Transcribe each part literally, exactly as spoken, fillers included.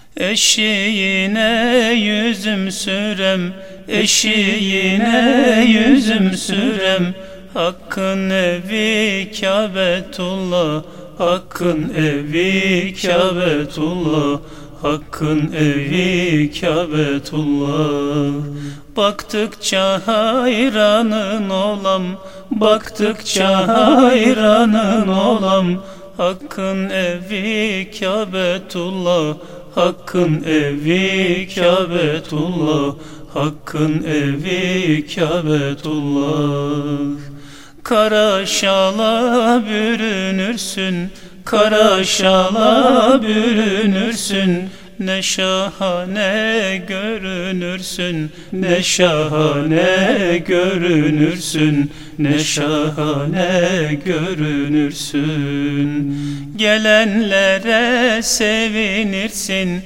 Eşiğine yüzüm sürem, eşiğine yüzüm sürem. Hakkın evi Kâbetullah, Hakkın evi Kâbetullah, Hakkın evi Kâbetullah. Baktıkça hayranın olam, baktıkça hayranın olam. Hakkın evi Kâbetullah, Hakkın evi Kâbetullah, Hakkın evi Kâbetullah. Kara şala bürünürsün, kara şala bürünürsün. Ne şahane görünürsün, ne şahane görünürsün, ne şahane görünürsün. Gelenlere sevinirsin,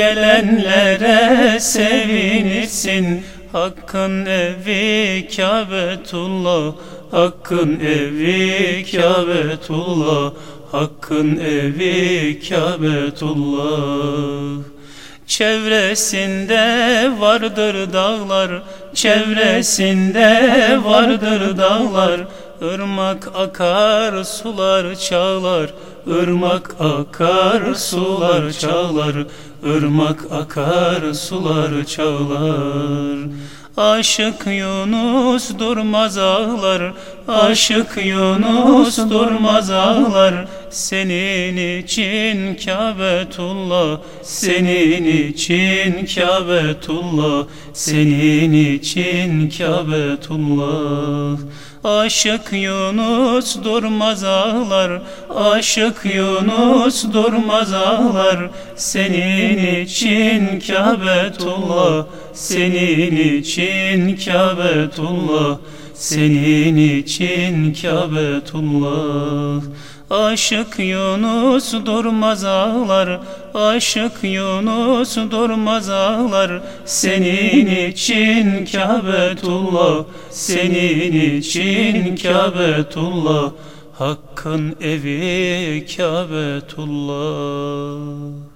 gelenlere sevinirsin. Hakkın evi Kâbetullah, Hakkın evi Kâbetullah, Hakkın evi Kâbetullah. Çevresinde vardır dağlar, çevresinde vardır dağlar. Irmak akar sular çağlar, ırmak akar sular çağlar, ırmak akar sular çağlar. Aşık Yunus durmaz ağlar, aşık Yunus durmaz ağlar. Senin için Kâbetullah, senin için Kâbetullah, senin için Kâbetullah. Aşık Yunus durmaz ağlar, aşık Yunus durmaz ağlar. Senin için Kâbetullah, senin için Kâbetullah, senin için Kâbetullah. Aşık Yunus durmaz ağlar, aşık Yunus durmaz ağlar. Senin için Kâbetullah, senin için Kâbetullah, Hakkın evi Kâbetullah.